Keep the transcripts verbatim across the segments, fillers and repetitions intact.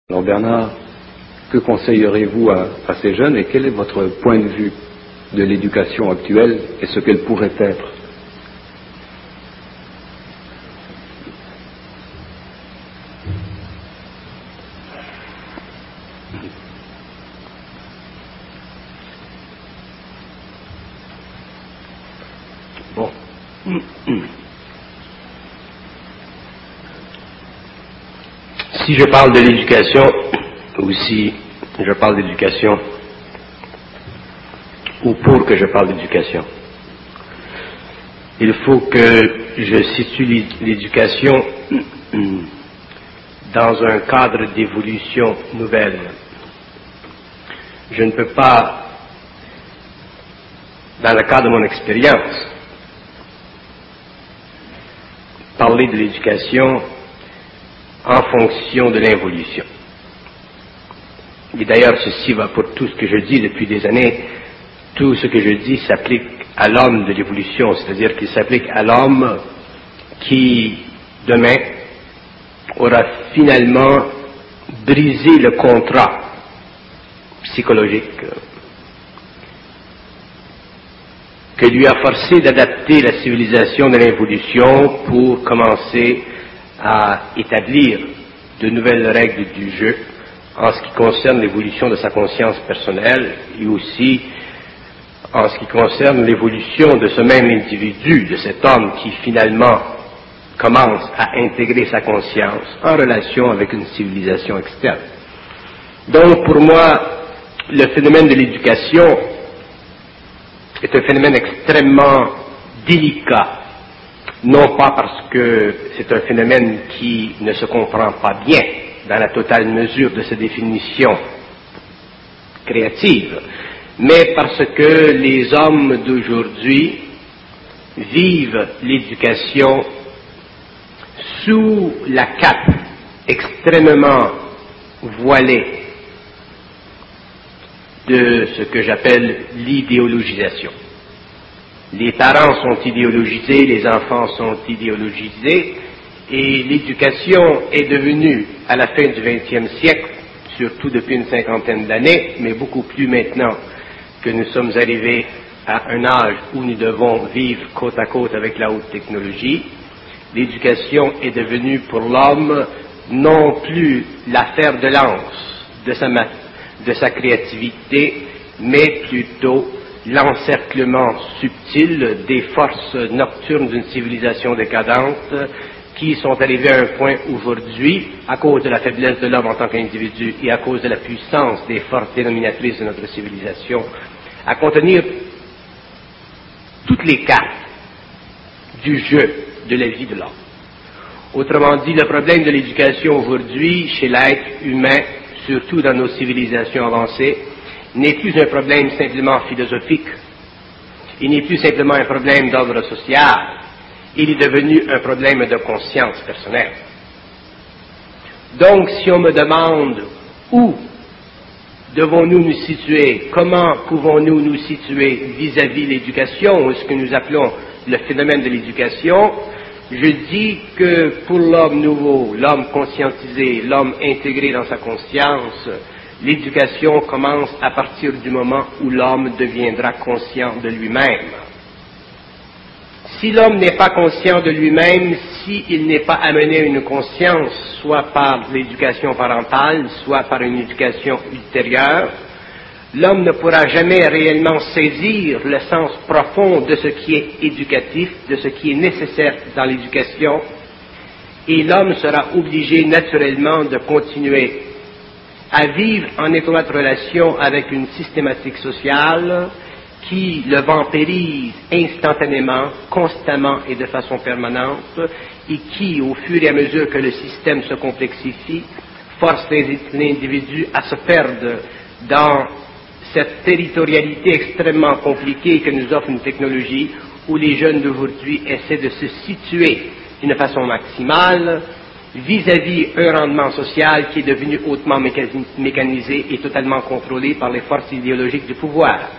Alors Bernard, que conseillerez-vous à, à ces jeunes et quel est votre point de vue de l'éducation actuelle et ce qu'elle pourrait être? Bon. Si je parle de l'éducation, ou si je parle d'éducation, ou pour que je parle d'éducation, il faut que je situe l'éducation dans un cadre d'évolution nouvelle. Je ne peux pas, dans le cadre de mon expérience, parler de l'éducation en fonction de l'involution. Et d'ailleurs, ceci va pour tout ce que je dis depuis des années. Tout ce que je dis s'applique à l'homme de l'évolution, c'est-à-dire qu'il s'applique à l'homme qui, demain, aura finalement brisé le contrat psychologique que lui a forcé d'adapter la civilisation de l'involution pour commencer à établir de nouvelles règles du jeu en ce qui concerne l'évolution de sa conscience personnelle et aussi en ce qui concerne l'évolution de ce même individu, de cet homme qui finalement commence à intégrer sa conscience en relation avec une civilisation externe. Donc pour moi, le phénomène de l'éducation est un phénomène extrêmement délicat. Non pas parce que c'est un phénomène qui ne se comprend pas bien dans la totale mesure de sa définition créative, mais parce que les hommes d'aujourd'hui vivent l'éducation sous la cape extrêmement voilée de ce que j'appelle l'idéologisation. Les parents sont idéologisés, les enfants sont idéologisés, et l'éducation est devenue, à la fin du vingtième siècle, surtout depuis une cinquantaine d'années, mais beaucoup plus maintenant que nous sommes arrivés à un âge où nous devons vivre côte à côte avec la haute technologie, l'éducation est devenue pour l'homme non plus l'affaire de lance de sa, de sa créativité, mais plutôt l'encerclement subtil des forces nocturnes d'une civilisation décadente qui sont arrivées à un point aujourd'hui, à cause de la faiblesse de l'homme en tant qu'individu et à cause de la puissance des forces dénominatrices de notre civilisation, à contenir toutes les cartes du jeu de la vie de l'homme. Autrement dit, le problème de l'éducation aujourd'hui chez l'être humain, surtout dans nos civilisations avancées, n'est plus un problème simplement philosophique, il n'est plus simplement un problème d'ordre social, il est devenu un problème de conscience personnelle. Donc, si on me demande où devons-nous nous situer, comment pouvons-nous nous situer vis-à-vis l'éducation, ou ce que nous appelons le phénomène de l'éducation, je dis que pour l'homme nouveau, l'homme conscientisé, l'homme intégré dans sa conscience, l'éducation commence à partir du moment où l'homme deviendra conscient de lui-même. Si l'homme n'est pas conscient de lui-même, s'il n'est pas amené à une conscience, soit par l'éducation parentale, soit par une éducation ultérieure, l'homme ne pourra jamais réellement saisir le sens profond de ce qui est éducatif, de ce qui est nécessaire dans l'éducation, et l'homme sera obligé naturellement de continuer à vivre en étroite relation avec une systématique sociale qui le vampirise instantanément, constamment et de façon permanente, et qui, au fur et à mesure que le système se complexifie, force l'individu à se perdre dans cette territorialité extrêmement compliquée que nous offre une technologie où les jeunes d'aujourd'hui essaient de se situer d'une façon maximale vis-à-vis un rendement social qui est devenu hautement mécanisé et totalement contrôlé par les forces idéologiques du pouvoir.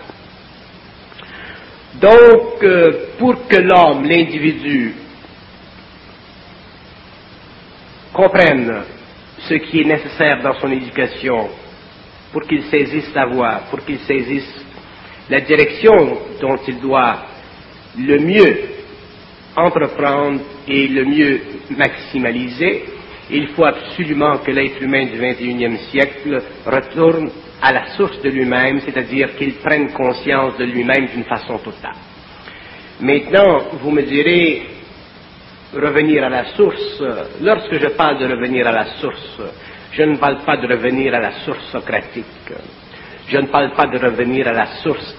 Donc, euh, pour que l'homme, l'individu, comprenne ce qui est nécessaire dans son éducation pour qu'il saisisse sa voie, pour qu'il saisisse la direction dont il doit le mieux entreprendre et le mieux maximaliser, il faut absolument que l'être humain du vingt et unième siècle retourne à la source de lui-même, c'est-à-dire qu'il prenne conscience de lui-même d'une façon totale. Maintenant, vous me direz, revenir à la source, lorsque je parle de revenir à la source, je ne parle pas de revenir à la source socratique, je ne parle pas de revenir à la source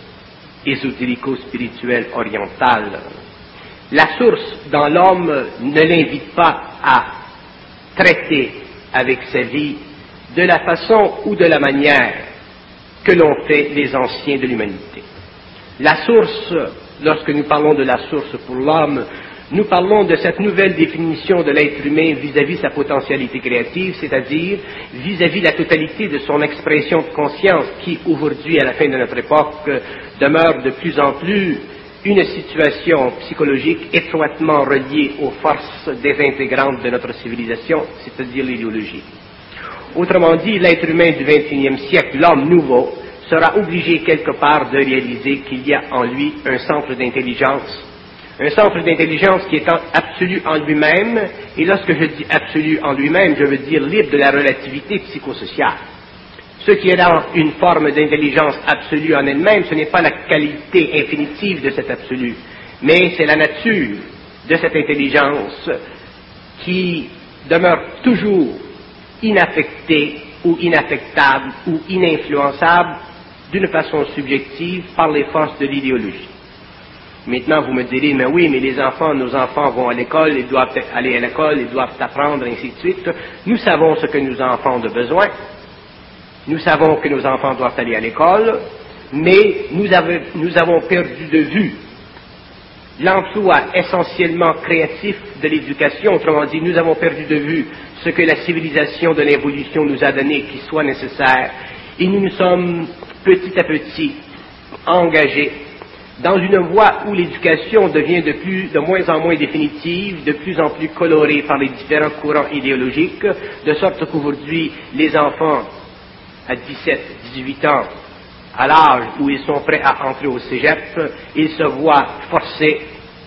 ésotérico-spirituelle orientale. La source dans l'homme ne l'invite pas à traiter avec sa vie de la façon ou de la manière que l'ont fait les anciens de l'humanité. La source, lorsque nous parlons de la source pour l'homme, nous parlons de cette nouvelle définition de l'être humain vis-à-vis sa potentialité créative, c'est-à-dire vis-à-vis la totalité de son expression de conscience qui, aujourd'hui, à la fin de notre époque, demeure de plus en plus une situation psychologique étroitement reliée aux forces désintégrantes de notre civilisation, c'est-à-dire l'idéologie. Autrement dit, l'être humain du vingt et unième siècle, l'homme nouveau, sera obligé quelque part de réaliser qu'il y a en lui un centre d'intelligence, un centre d'intelligence qui est absolu en lui-même, et lorsque je dis absolu en lui-même, je veux dire libre de la relativité psychosociale. Ce qui est dans une forme d'intelligence absolue en elle-même, ce n'est pas la qualité infinitive de cet absolu, mais c'est la nature de cette intelligence qui demeure toujours inaffectée ou inaffectable ou ininfluençable d'une façon subjective par les forces de l'idéologie. Maintenant, vous me direz, mais oui, mais les enfants, nos enfants vont à l'école, ils doivent aller à l'école, ils doivent apprendre, ainsi de suite. Nous savons ce que nos enfants ont de besoin. Nous savons que nos enfants doivent aller à l'école, mais nous, avez, nous avons perdu de vue l'emploi essentiellement créatif de l'éducation. Autrement dit, nous avons perdu de vue ce que la civilisation de l'évolution nous a donné qui soit nécessaire, et nous nous sommes petit à petit engagés dans une voie où l'éducation devient de, plus, de moins en moins définitive, de plus en plus colorée par les différents courants idéologiques, de sorte qu'aujourd'hui, les enfants à dix-sept, dix-huit ans, à l'âge où ils sont prêts à entrer au cégep, ils se voient forcés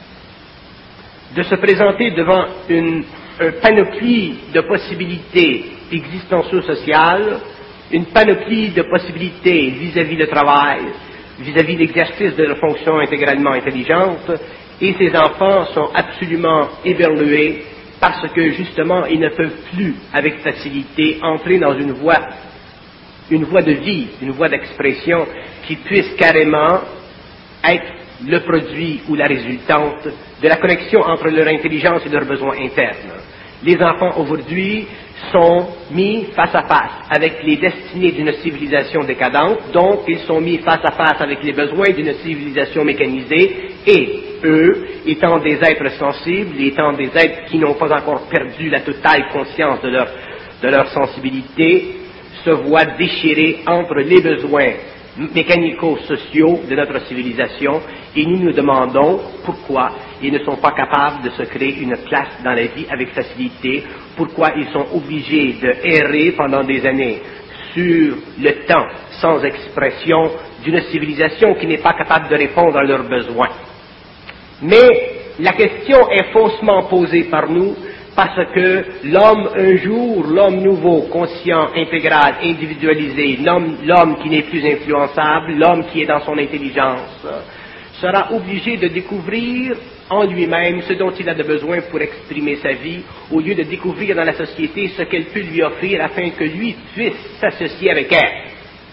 de se présenter devant une, une panoplie de possibilités existencio-sociales, une panoplie de possibilités vis-à-vis le travail, vis-à-vis l'exercice de leur fonction intégralement intelligente, et ces enfants sont absolument éberlués parce que justement ils ne peuvent plus avec facilité entrer dans une voie, une voie de vie, une voie d'expression qui puisse carrément être le produit ou la résultante de la connexion entre leur intelligence et leurs besoins internes. Les enfants aujourd'hui sont mis face à face avec les destinées d'une civilisation décadente, donc ils sont mis face à face avec les besoins d'une civilisation mécanisée, et eux, étant des êtres sensibles, étant des êtres qui n'ont pas encore perdu la totale conscience de leur, de leur sensibilité, se voient déchirés entre les besoins mécanico-sociaux de notre civilisation, et nous nous demandons pourquoi ils ne sont pas capables de se créer une place dans la vie avec facilité, pourquoi ils sont obligés de errer pendant des années sur le temps sans expression d'une civilisation qui n'est pas capable de répondre à leurs besoins. Mais la question est faussement posée par nous, parce que l'homme un jour, l'homme nouveau, conscient, intégral, individualisé, l'homme, l'homme qui n'est plus influençable, l'homme qui est dans son intelligence, sera obligé de découvrir en lui-même ce dont il a de besoin pour exprimer sa vie, au lieu de découvrir dans la société ce qu'elle peut lui offrir afin que lui puisse s'associer avec elle.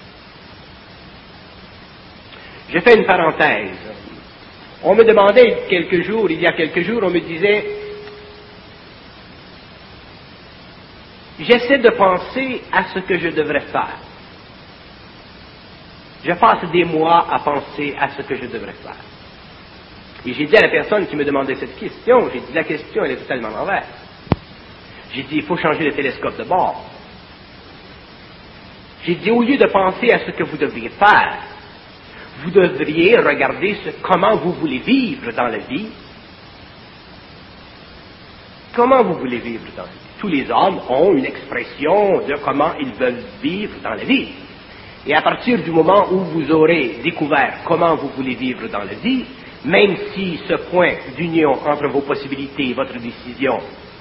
Je fais une parenthèse. On me demandait quelques jours, il y a quelques jours, on me disait, j'essaie de penser à ce que je devrais faire. Je passe des mois à penser à ce que je devrais faire. Et j'ai dit à la personne qui me demandait cette question, j'ai dit, la question, elle est totalement mauvaise. J'ai dit, il faut changer le télescope de bord. J'ai dit, au lieu de penser à ce que vous devriez faire, vous devriez regarder ce, comment vous voulez vivre dans la vie. Comment vous voulez vivre dans la vie? tous les hommes ont une expression de comment ils veulent vivre dans la vie. Et à partir du moment où vous aurez découvert comment vous voulez vivre dans la vie, même si ce point d'union entre vos possibilités et votre décision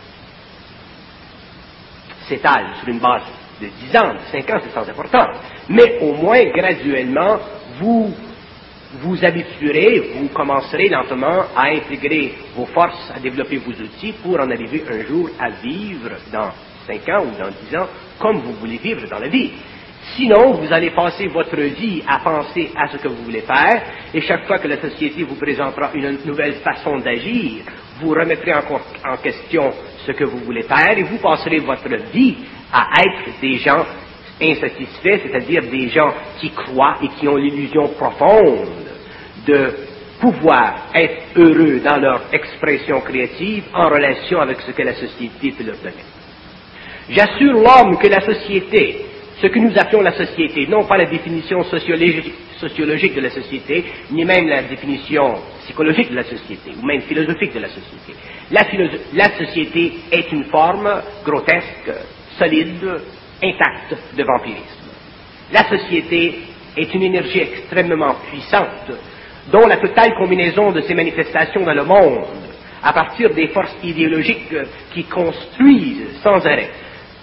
s'étale sur une base de dix ans, de cinq ans, c'est sans importance, mais au moins graduellement, vous vous habituerez, vous commencerez lentement à intégrer vos forces, à développer vos outils pour en arriver un jour à vivre dans cinq ans ou dans dix ans comme vous voulez vivre dans la vie. Sinon, vous allez passer votre vie à penser à ce que vous voulez faire, et chaque fois que la société vous présentera une nouvelle façon d'agir, vous remettrez encore en question ce que vous voulez faire, et vous passerez votre vie à être des gens insatisfaits, c'est-à-dire des gens qui croient et qui ont l'illusion profonde de pouvoir être heureux dans leur expression créative en relation avec ce que la société peut leur donner. J'assure l'homme que la société, ce que nous appelons la société, non pas la définition sociologique, sociologique de la société, ni même la définition psychologique de la société, ou même philosophique de la société. La, philosoph- la société est une forme grotesque, solide, intacte de vampirisme. La société est une énergie extrêmement puissante, dont la totale combinaison de ses manifestations dans le monde, à partir des forces idéologiques qui construisent sans arrêt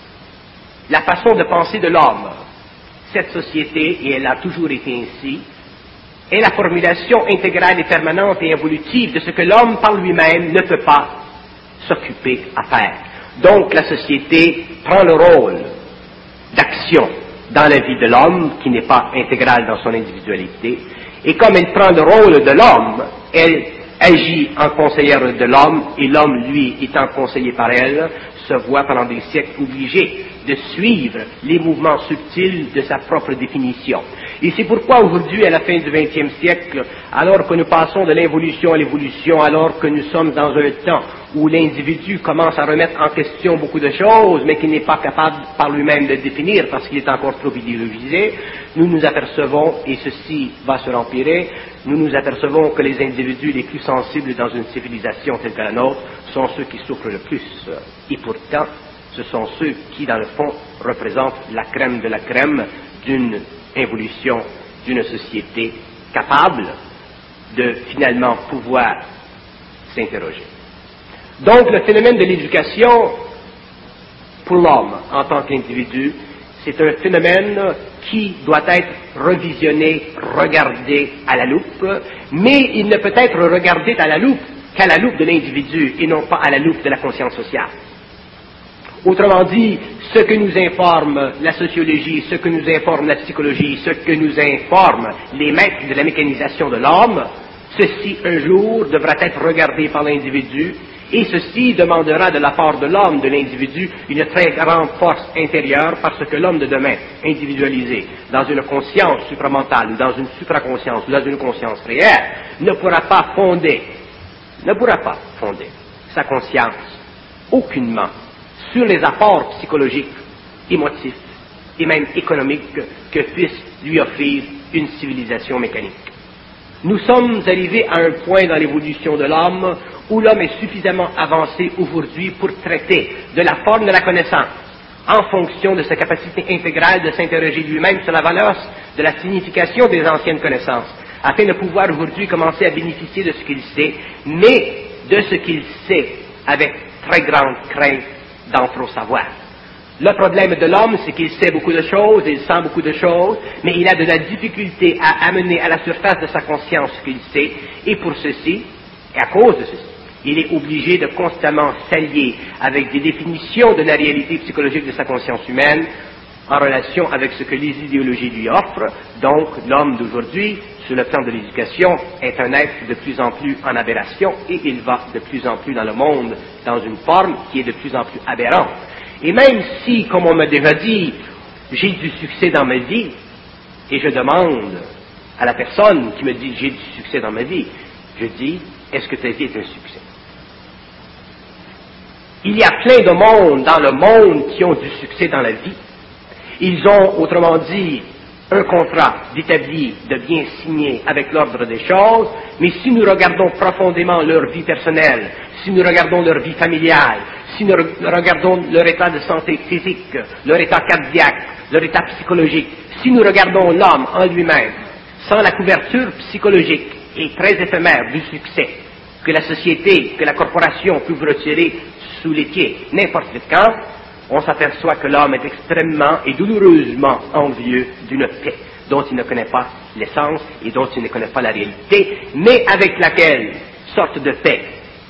la façon de penser de l'homme. Cette société, et elle a toujours été ainsi, est la formulation intégrale et permanente et évolutive de ce que l'homme par lui-même ne peut pas s'occuper à faire. Donc la société prend le rôle d'action dans la vie de l'homme, qui n'est pas intégrale dans son individualité, et comme elle prend le rôle de l'homme, elle agit en conseillère de l'homme, et l'homme, lui, étant conseillé par elle, se voit pendant des siècles obligé de suivre les mouvements subtils de sa propre définition. Et c'est pourquoi aujourd'hui, à la fin du vingtième siècle, alors que nous passons de l'involution à l'évolution, alors que nous sommes dans un temps où l'individu commence à remettre en question beaucoup de choses, mais qu'il n'est pas capable par lui-même de définir parce qu'il est encore trop idéologisé, nous nous apercevons, et ceci va se empirer, nous nous apercevons que les individus les plus sensibles dans une civilisation telle que la nôtre sont ceux qui souffrent le plus. Et pourtant, ce sont ceux qui, dans le fond, représentent la crème de la crème d'une évolution, d'une société capable de finalement pouvoir s'interroger. Donc, le phénomène de l'éducation, pour l'homme en tant qu'individu, c'est un phénomène qui doit être revisionné, regardé à la loupe, mais il ne peut être regardé à la loupe qu'à la loupe de l'individu et non pas à la loupe de la conscience sociale. Autrement dit, ce que nous informe la sociologie, ce que nous informe la psychologie, ce que nous informent les maîtres de la mécanisation de l'homme, ceci un jour devra être regardé par l'individu, et ceci demandera de la part de l'homme, de l'individu, une très grande force intérieure, parce que l'homme de demain, individualisé, dans une conscience supramentale, ou dans une supraconscience, ou dans une conscience réelle, ne pourra pas fonder, ne pourra pas fonder sa conscience aucunement sur les apports psychologiques, émotifs et même économiques que puisse lui offrir une civilisation mécanique. Nous sommes arrivés à un point dans l'évolution de l'homme où l'homme est suffisamment avancé aujourd'hui pour traiter de la forme de la connaissance en fonction de sa capacité intégrale de s'interroger lui-même sur la valeur de la signification des anciennes connaissances, afin de pouvoir aujourd'hui commencer à bénéficier de ce qu'il sait, mais de ce qu'il sait avec très grande crainte d'en trop savoir. Le problème de l'homme, c'est qu'il sait beaucoup de choses, il sent beaucoup de choses, mais il a de la difficulté à amener à la surface de sa conscience ce qu'il sait, et pour ceci, et à cause de ceci, il est obligé de constamment s'allier avec des définitions de la réalité psychologique de sa conscience humaine en relation avec ce que les idéologies lui offrent. Donc, l'homme d'aujourd'hui, sur le plan de l'éducation, est un être de plus en plus en aberration, et il va de plus en plus dans le monde dans une forme qui est de plus en plus aberrante. Et même si, comme on m'a déjà dit, j'ai du succès dans ma vie, et je demande à la personne qui me dit j'ai du succès dans ma vie, je dis, est-ce que ta vie est un succès? Il y a plein de monde dans le monde qui ont du succès dans la vie. Ils ont, autrement dit, un contrat d'établi, de bien signé avec l'ordre des choses, mais si nous regardons profondément leur vie personnelle, si nous regardons leur vie familiale, si nous regardons leur état de santé physique, leur état cardiaque, leur état psychologique, si nous regardons l'homme en lui-même, sans la couverture psychologique et très éphémère du succès que la société, que la corporation peut vous retirer sous les pieds n'importe quand, on s'aperçoit que l'homme est extrêmement et douloureusement envieux d'une paix dont il ne connaît pas l'essence et dont il ne connaît pas la réalité, mais avec laquelle sorte de paix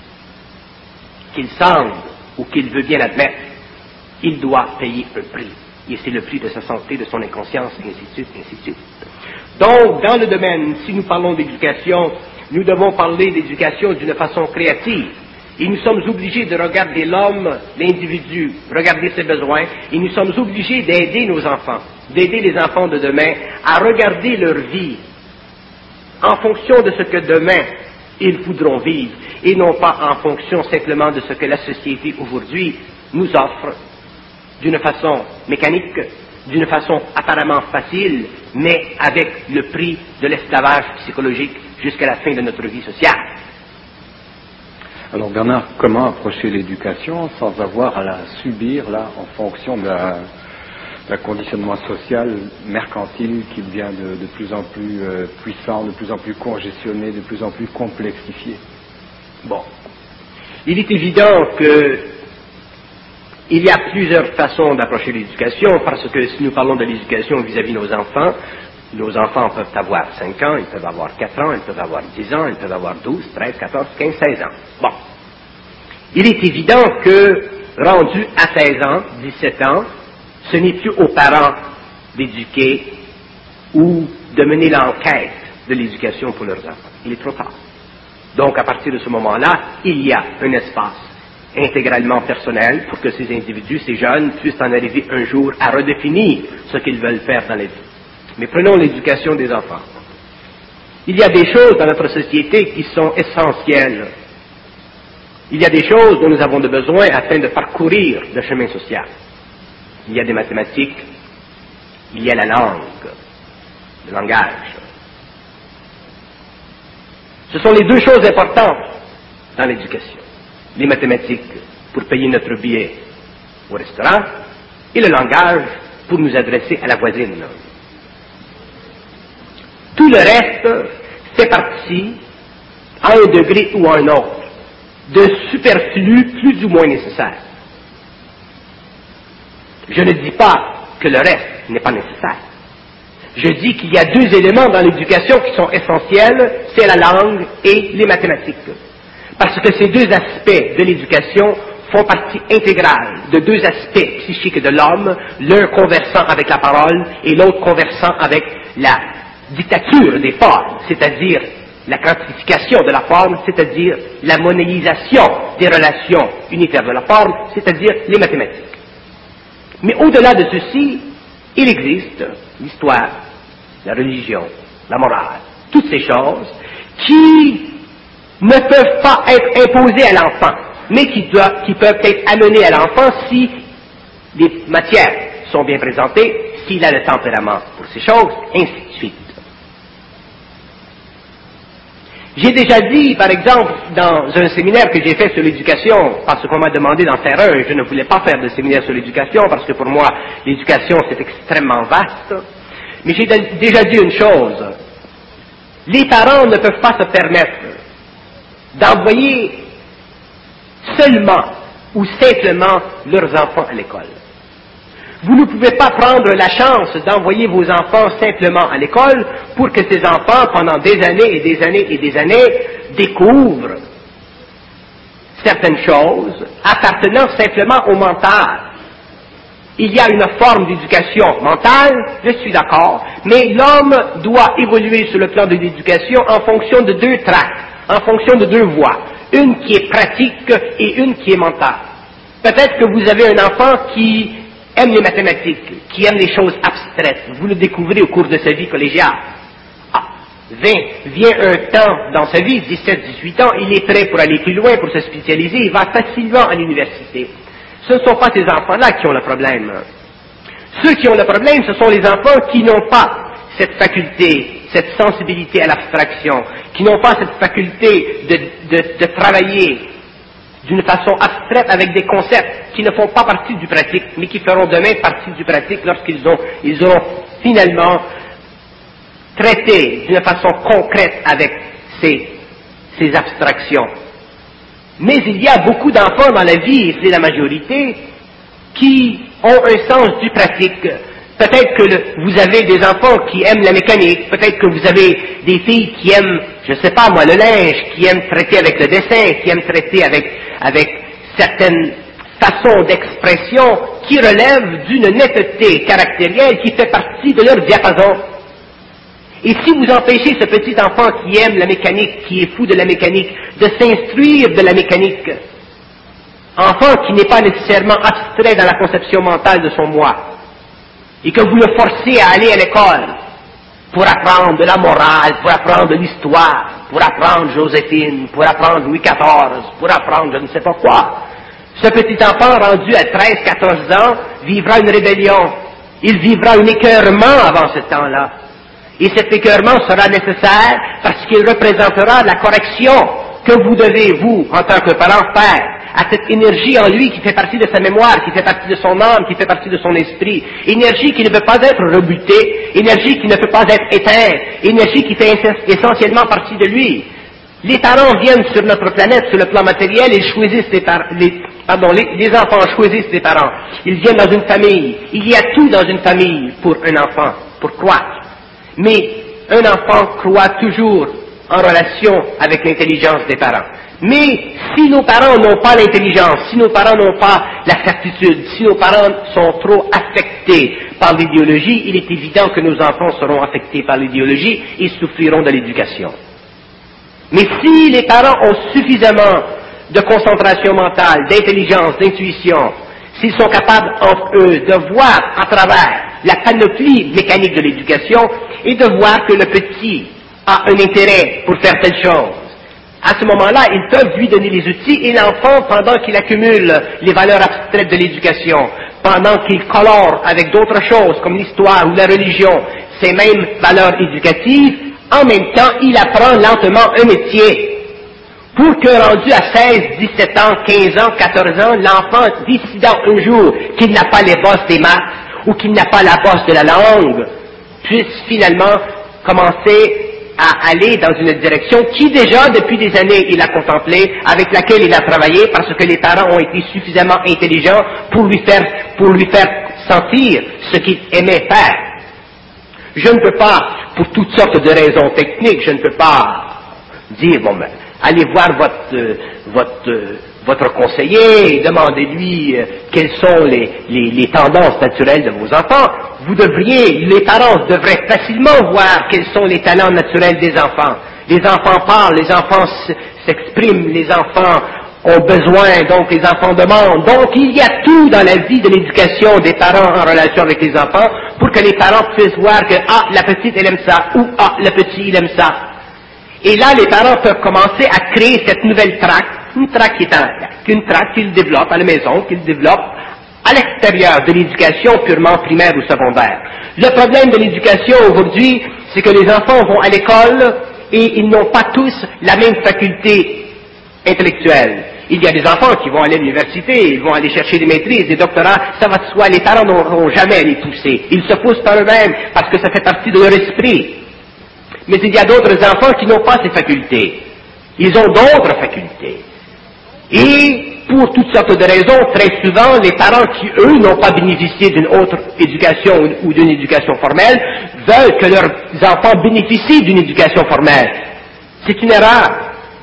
qu'il semble ou qu'il veut bien admettre, il doit payer un prix. Et c'est le prix de sa santé, de son inconscience, et ainsi de suite, et ainsi de suite. Donc, dans le domaine, si nous parlons d'éducation, nous devons parler d'éducation d'une façon créative. Et nous sommes obligés de regarder l'homme, l'individu, regarder ses besoins, et nous sommes obligés d'aider nos enfants, d'aider les enfants de demain à regarder leur vie en fonction de ce que demain ils voudront vivre, et non pas en fonction simplement de ce que la société aujourd'hui nous offre d'une façon mécanique, d'une façon apparemment facile, mais avec le prix de l'esclavage psychologique jusqu'à la fin de notre vie sociale. Alors Bernard, comment approcher l'éducation sans avoir à la subir là en fonction de la, de la conditionnement social mercantile qui devient de, de plus en plus euh, puissant, de plus en plus congestionné, de plus en plus complexifié? Bon, il est évident que il y a plusieurs façons d'approcher l'éducation, parce que si nous parlons de l'éducation vis-à-vis de nos enfants, nos enfants peuvent avoir cinq ans, ils peuvent avoir quatre ans, ils peuvent avoir dix ans, ils peuvent avoir douze, treize, quatorze, quinze, seize ans. Bon. Il est évident que, rendu à seize ans, dix-sept ans, ce n'est plus aux parents d'éduquer ou de mener l'enquête de l'éducation pour leurs enfants. Il est trop tard. Donc, à partir de ce moment-là, il y a un espace intégralement personnel pour que ces individus, ces jeunes, puissent en arriver un jour à redéfinir ce qu'ils veulent faire dans la vie. Mais prenons l'éducation des enfants. Il y a des choses dans notre société qui sont essentielles. Il y a des choses dont nous avons besoin afin de parcourir le chemin social. Il y a des mathématiques, il y a la langue, le langage. Ce sont les deux choses importantes dans l'éducation. Les mathématiques pour payer notre billet au restaurant et le langage pour nous adresser à la voisine. Tout le reste fait partie, à un degré ou à un autre, de superflu plus ou moins nécessaire. Je ne dis pas que le reste n'est pas nécessaire. Je dis qu'il y a deux éléments dans l'éducation qui sont essentiels, c'est la langue et les mathématiques. Parce que ces deux aspects de l'éducation font partie intégrale de deux aspects psychiques de l'homme, l'un conversant avec la parole et l'autre conversant avec la dictature des formes, c'est-à-dire la quantification de la forme, c'est-à-dire la monnaisation des relations unitaires de la forme, c'est-à-dire les mathématiques. Mais au-delà de ceci, il existe l'histoire, la religion, la morale, toutes ces choses qui ne peuvent pas être imposées à l'enfant, mais qui, doivent, qui peuvent être amenées à l'enfant si les matières sont bien présentées, s'il a le tempérament pour ces choses, ainsi de suite. J'ai déjà dit, par exemple, dans un séminaire que j'ai fait sur l'éducation, parce qu'on m'a demandé d'en faire un, et je ne voulais pas faire de séminaire sur l'éducation, parce que pour moi, l'éducation, c'est extrêmement vaste, mais j'ai déjà dit une chose. Les parents ne peuvent pas se permettre d'envoyer seulement ou simplement leurs enfants à l'école. Vous ne pouvez pas prendre la chance d'envoyer vos enfants simplement à l'école pour que ces enfants, pendant des années et des années et des années, découvrent certaines choses appartenant simplement au mental. Il y a une forme d'éducation mentale, je suis d'accord, mais l'homme doit évoluer sur le plan de l'éducation en fonction de deux tracts, en fonction de deux voies, une qui est pratique et une qui est mentale. Peut-être que vous avez un enfant qui aime les mathématiques, qui aime les choses abstraites, vous le découvrez au cours de sa vie collégiale. Ah, vingt, vient un temps dans sa vie, dix-sept, dix-huit ans, il est prêt pour aller plus loin, pour se spécialiser, il va facilement à l'université. Ce ne sont pas ces enfants-là qui ont le problème. Ceux qui ont le problème, ce sont les enfants qui n'ont pas cette faculté, cette sensibilité à l'abstraction, qui n'ont pas cette faculté de, de, de travailler d'une façon abstraite avec des concepts qui ne font pas partie du pratique, mais qui feront demain partie du pratique lorsqu'ils ont, ils auront finalement traité d'une façon concrète avec ces, ces abstractions. Mais il y a beaucoup d'enfants dans la vie, et c'est la majorité, qui ont un sens du pratique. Peut-être que le, vous avez des enfants qui aiment la mécanique, peut-être que vous avez des filles qui aiment, je ne sais pas moi, le linge, qui aiment traiter avec le dessin, qui aiment traiter avec, avec certaines façons d'expression qui relèvent d'une netteté caractérielle qui fait partie de leur diapason. Et si vous empêchez ce petit enfant qui aime la mécanique, qui est fou de la mécanique, de s'instruire de la mécanique, enfant qui n'est pas nécessairement abstrait dans la conception mentale de son moi, et que vous le forcez à aller à l'école pour apprendre de la morale, pour apprendre de l'histoire, pour apprendre Joséphine, pour apprendre Louis quatorze, pour apprendre je ne sais pas quoi, ce petit enfant rendu à treize, quatorze ans vivra une rébellion, il vivra un écœurement avant ce temps-là. Et cet écœurement sera nécessaire parce qu'il représentera la correction que vous devez, vous, en tant que parent, faire à cette énergie en lui qui fait partie de sa mémoire, qui fait partie de son âme, qui fait partie de son esprit. Énergie qui ne peut pas être rebutée, énergie qui ne peut pas être éteinte, énergie qui fait essentiellement partie de lui. Les parents viennent sur notre planète, sur le plan matériel, et choisissent les, par- les, pardon, les, les enfants choisissent les parents. Ils viennent dans une famille. Il y a tout dans une famille pour un enfant, pour croître. Mais un enfant croit toujours en relation avec l'intelligence des parents. Mais si nos parents n'ont pas l'intelligence, si nos parents n'ont pas la certitude, si nos parents sont trop affectés par l'idéologie, il est évident que nos enfants seront affectés par l'idéologie et souffriront de l'éducation. Mais si les parents ont suffisamment de concentration mentale, d'intelligence, d'intuition, s'ils sont capables entre eux de voir à travers la panoplie mécanique de l'éducation et de voir que le petit a un intérêt pour faire telle chose, à ce moment-là, ils peuvent lui donner les outils et l'enfant, pendant qu'il accumule les valeurs abstraites de l'éducation, pendant qu'il colore avec d'autres choses comme l'histoire ou la religion, ces mêmes valeurs éducatives, en même temps, il apprend lentement un métier. Pour que, rendu à seize, dix-sept ans, quinze ans, quatorze ans, l'enfant, décidant un jour qu'il n'a pas les bosses des maths ou qu'il n'a pas la bosse de la langue, puisse finalement commencer à aller dans une direction qui déjà, depuis des années, il a contemplée, avec laquelle il a travaillé, parce que les parents ont été suffisamment intelligents pour lui faire, pour lui faire sentir ce qu'il aimait faire. Je ne peux pas, pour toutes sortes de raisons techniques, je ne peux pas dire, bon ben, allez voir votre, euh, votre, euh, votre conseiller et demandez-lui euh, quelles sont les, les, les tendances naturelles de vos enfants. Vous devriez, les parents devraient facilement voir quels sont les talents naturels des enfants. Les enfants parlent, les enfants s'expriment, les enfants ont besoin, donc les enfants demandent. Donc il y a tout dans la vie de l'éducation des parents en relation avec les enfants pour que les parents puissent voir que, ah, la petite elle aime ça, ou ah, le petit il aime ça. Et là, les parents peuvent commencer à créer cette nouvelle traque, une traque qui est en, une traque qu'ils développent à la maison, qu'ils développent à l'extérieur de l'éducation purement primaire ou secondaire. Le problème de l'éducation aujourd'hui, c'est que les enfants vont à l'école et ils n'ont pas tous la même faculté intellectuelle. Il y a des enfants qui vont aller à l'université, ils vont aller chercher des maîtrises, des doctorats, ça va de soi, les parents n'auront jamais à les pousser. Ils se poussent par eux-mêmes parce que ça fait partie de leur esprit. Mais il y a d'autres enfants qui n'ont pas ces facultés. Ils ont d'autres facultés. Et pour toutes sortes de raisons, très souvent, les parents qui, eux, n'ont pas bénéficié d'une autre éducation ou d'une éducation formelle, veulent que leurs enfants bénéficient d'une éducation formelle. C'est une erreur.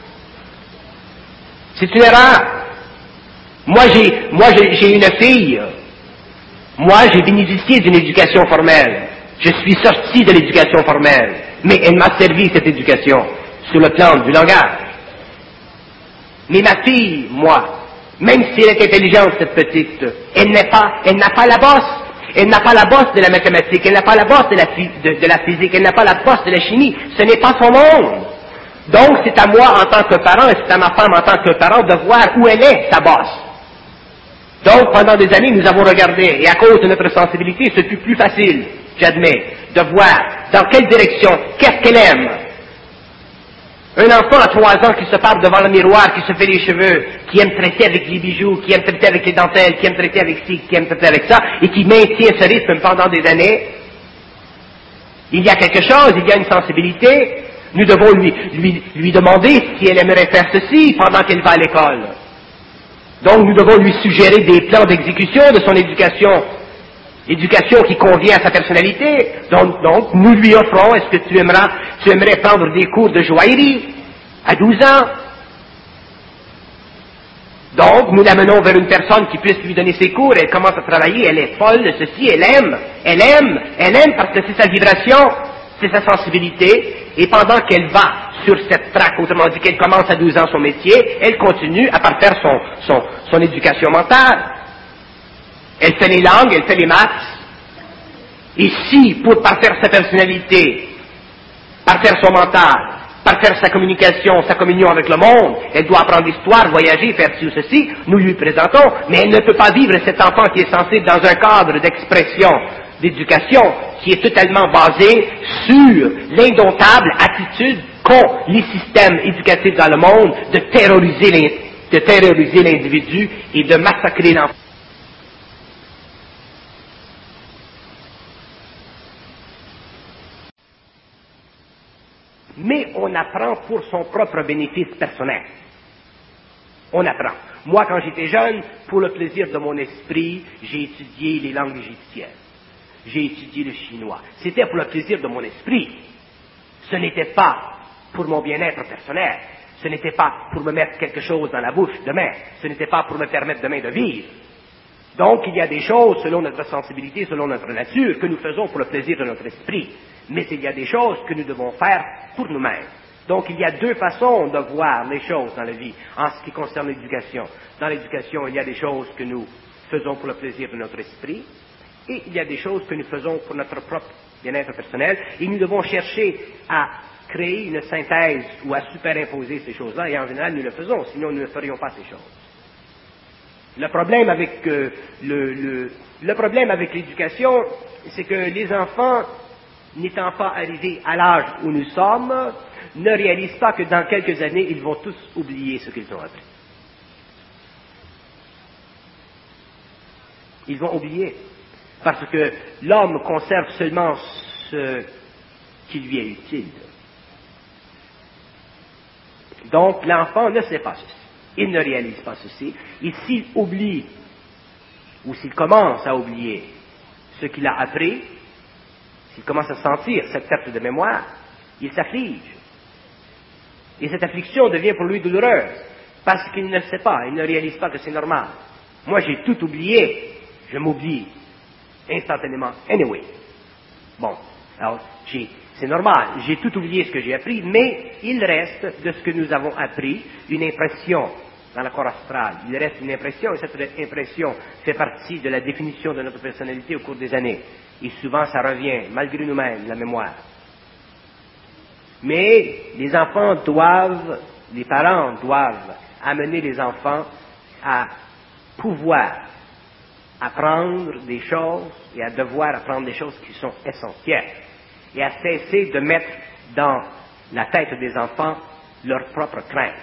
C'est une erreur. Moi, j'ai, moi, j'ai, j'ai une fille. Moi, j'ai bénéficié d'une éducation formelle. Je suis sorti de l'éducation formelle. Mais elle m'a servi cette éducation sur le plan du langage. Mais ma fille, moi, même si elle est intelligente, cette petite, elle n'est pas, elle n'a pas la bosse. Elle n'a pas la bosse de la mathématique, elle n'a pas la bosse de la, de, de la physique, elle n'a pas la bosse de la chimie. Ce n'est pas son monde. Donc, c'est à moi, en tant que parent, et c'est à ma femme, en tant que parent, de voir où elle est, sa bosse. Donc, pendant des années, nous avons regardé, et à cause de notre sensibilité, ce fut plus facile, j'admets, de voir dans quelle direction, qu'est-ce qu'elle aime. Un enfant à trois ans qui se parle devant le miroir, qui se fait les cheveux, qui aime traiter avec les bijoux, qui aime traiter avec les dentelles, qui aime traiter avec ci, qui aime traiter avec ça, et qui maintient ce rythme pendant des années, il y a quelque chose, il y a une sensibilité. Nous devons lui, lui, lui demander si elle aimerait faire ceci pendant qu'elle va à l'école. Donc nous devons lui suggérer des plans d'exécution de son éducation, éducation qui convient à sa personnalité. Donc, donc nous lui offrons, est-ce que tu aimeras, tu aimerais prendre des cours de joaillerie à douze ans? Donc nous l'amenons vers une personne qui puisse lui donner ses cours, elle commence à travailler, elle est folle de ceci, elle aime, elle aime, elle aime parce que c'est sa vibration, c'est sa sensibilité, et pendant qu'elle va sur cette traque, autrement dit qu'elle commence à douze ans son métier, elle continue à parfaire son, son, son éducation mentale. Elle fait les langues, elle fait les maths. Et si, pour parfaire sa personnalité, parfaire son mental, parfaire sa communication, sa communion avec le monde, elle doit apprendre l'histoire, voyager, faire ci ou ceci, nous lui présentons, mais elle ne peut pas vivre cet enfant qui est censé dans un cadre d'expression, d'éducation, qui est totalement basé sur l'indomptable attitude qu'ont les systèmes éducatifs dans le monde de terroriser, de terroriser l'individu et de massacrer l'enfant. Mais on apprend pour son propre bénéfice personnel. On apprend. Moi, quand j'étais jeune, pour le plaisir de mon esprit, j'ai étudié les langues égyptiennes. J'ai étudié le chinois. C'était pour le plaisir de mon esprit. Ce n'était pas pour mon bien-être personnel. Ce n'était pas pour me mettre quelque chose dans la bouche demain. Ce n'était pas pour me permettre demain de vivre. Donc, il y a des choses, selon notre sensibilité, selon notre nature, que nous faisons pour le plaisir de notre esprit. Mais il y a des choses que nous devons faire pour nous-mêmes. Donc, il y a deux façons de voir les choses dans la vie, en ce qui concerne l'éducation. Dans l'éducation, il y a des choses que nous faisons pour le plaisir de notre esprit, et il y a des choses que nous faisons pour notre propre bien-être personnel, et nous devons chercher à créer une synthèse ou à superimposer ces choses-là, et en général, nous le faisons, sinon nous ne ferions pas ces choses. Le problème avec euh, le, le, le problème avec l'éducation, c'est que les enfants, n'étant pas arrivés à l'âge où nous sommes, ne réalisent pas que dans quelques années, ils vont tous oublier ce qu'ils ont appris. Ils vont oublier. Parce que l'homme conserve seulement ce qui lui est utile. Donc, l'enfant ne sait pas ceci. Il ne réalise pas ceci. Et s'il oublie, ou s'il commence à oublier ce qu'il a appris, s'il commence à sentir cette perte de mémoire, il s'afflige. Et cette affliction devient pour lui douloureuse, parce qu'il ne le sait pas, il ne réalise pas que c'est normal. Moi, j'ai tout oublié, je m'oublie instantanément. Anyway. Bon, alors, j'ai, c'est normal, j'ai tout oublié ce que j'ai appris, mais il reste de ce que nous avons appris une impression dans le corps astral. Il reste une impression, et cette impression fait partie de la définition de notre personnalité au cours des années. Et souvent, ça revient, malgré nous-mêmes, la mémoire. Mais les enfants doivent, les parents doivent amener les enfants à pouvoir apprendre des choses et à devoir apprendre des choses qui sont essentielles. Et à cesser de mettre dans la tête des enfants leur propre crainte.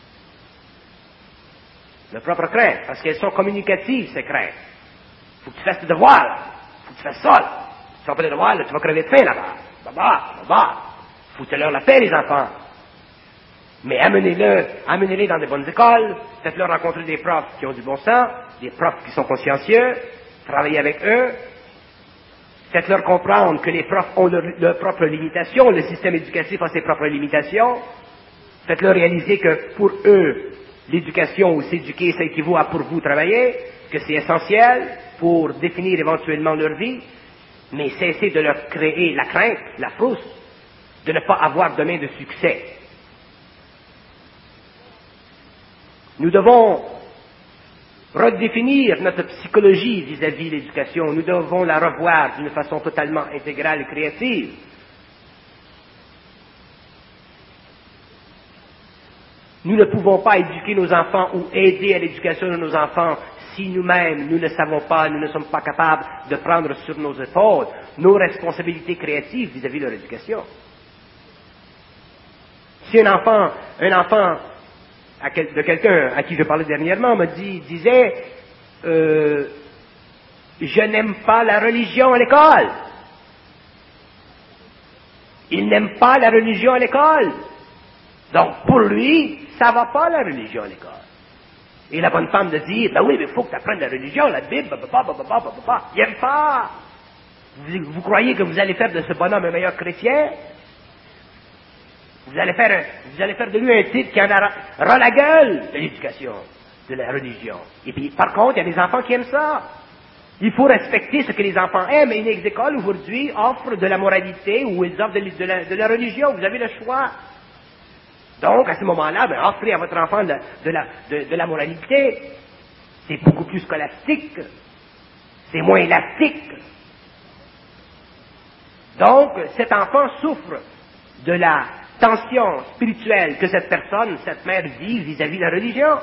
Leur propre crainte, parce qu'elles sont communicatives, ces craintes. Faut que tu fasses tes devoirs, là. Faut que tu fasses ça, là. Si tu fais pas tes devoirs, là, tu vas crever de faim, là-bas. Là-bas, là-bas. Foutez-leur la paix, les enfants. Mais amenez-le, amenez-les dans des bonnes écoles, faites-leur rencontrer des profs qui ont du bon sens, des profs qui sont consciencieux, travaillez avec eux, faites-leur comprendre que les profs ont leurs leur propres limitations, le système éducatif a ses propres limitations, faites-leur réaliser que pour eux, l'éducation ou s'éduquer, ça équivaut à pour vous travailler, que c'est essentiel pour définir éventuellement leur vie, mais cessez de leur créer la crainte, la frousse, de ne pas avoir demain de succès. Nous devons redéfinir notre psychologie vis-à-vis de l'éducation. Nous devons la revoir d'une façon totalement intégrale et créative. Nous ne pouvons pas éduquer nos enfants ou aider à l'éducation de nos enfants si nous-mêmes, nous ne savons pas, nous ne sommes pas capables de prendre sur nos épaules nos responsabilités créatives vis-à-vis de leur éducation. Si un enfant, un enfant à quel, de quelqu'un à qui je parlais dernièrement me dit, disait, euh, je n'aime pas la religion à l'école. Il n'aime pas la religion à l'école. Donc, pour lui, ça va pas la religion à l'école. Et la bonne femme de dire, ben oui, mais il faut que tu apprennes la religion, la Bible, bah, bah, bah, bah, bah, bah. Il n'aime pas. Vous, vous croyez que vous allez faire de ce bonhomme un meilleur chrétien? Vous allez faire, un, vous allez faire de lui un type qui en a ras la gueule de l'éducation, de la religion. Et puis, par contre, il y a des enfants qui aiment ça. Il faut respecter ce que les enfants aiment. Et les écoles, aujourd'hui, offrent de la moralité ou ils offrent de, de, la, de la religion. Vous avez le choix. Donc, à ce moment-là, ben, offrez à votre enfant de, de, la, de, de la moralité. C'est beaucoup plus scolastique. C'est moins élastique. Donc, cet enfant souffre de la tension spirituelle que cette personne, cette mère vit vis-à-vis de la religion.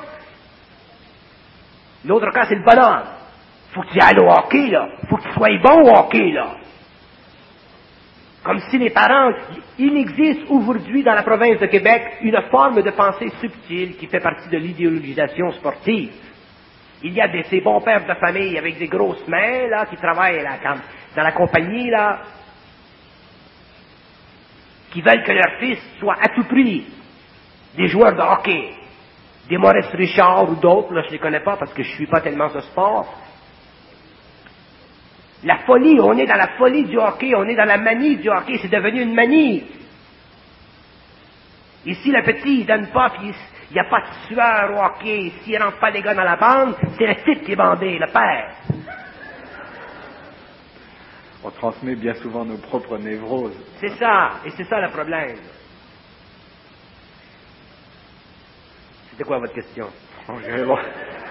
L'autre cas, c'est le bonhomme. Faut que tu ailles au hockey, là. Faut que tu sois bon au hockey, là. Comme si les parents... Il existe aujourd'hui dans la province de Québec une forme de pensée subtile qui fait partie de l'idéologisation sportive. Il y a des, ces bons pères de famille avec des grosses mains, là, qui travaillent là, dans la compagnie, là, qui veulent que leur fils soit à tout prix des joueurs de hockey. Des Maurice Richard ou d'autres, là, je ne les connais pas parce que je ne suis pas tellement ce sport. La folie, on est dans la folie du hockey, on est dans la manie du hockey, c'est devenu une manie. Ici, le petit, il donne pas, puis il n'y a pas de sueur au hockey. S'il ne rentre pas les gars dans la bande, c'est le type qui est bandé, le père. On transmet bien souvent nos propres névroses. C'est ça, et c'est ça le problème. C'était quoi votre question? On va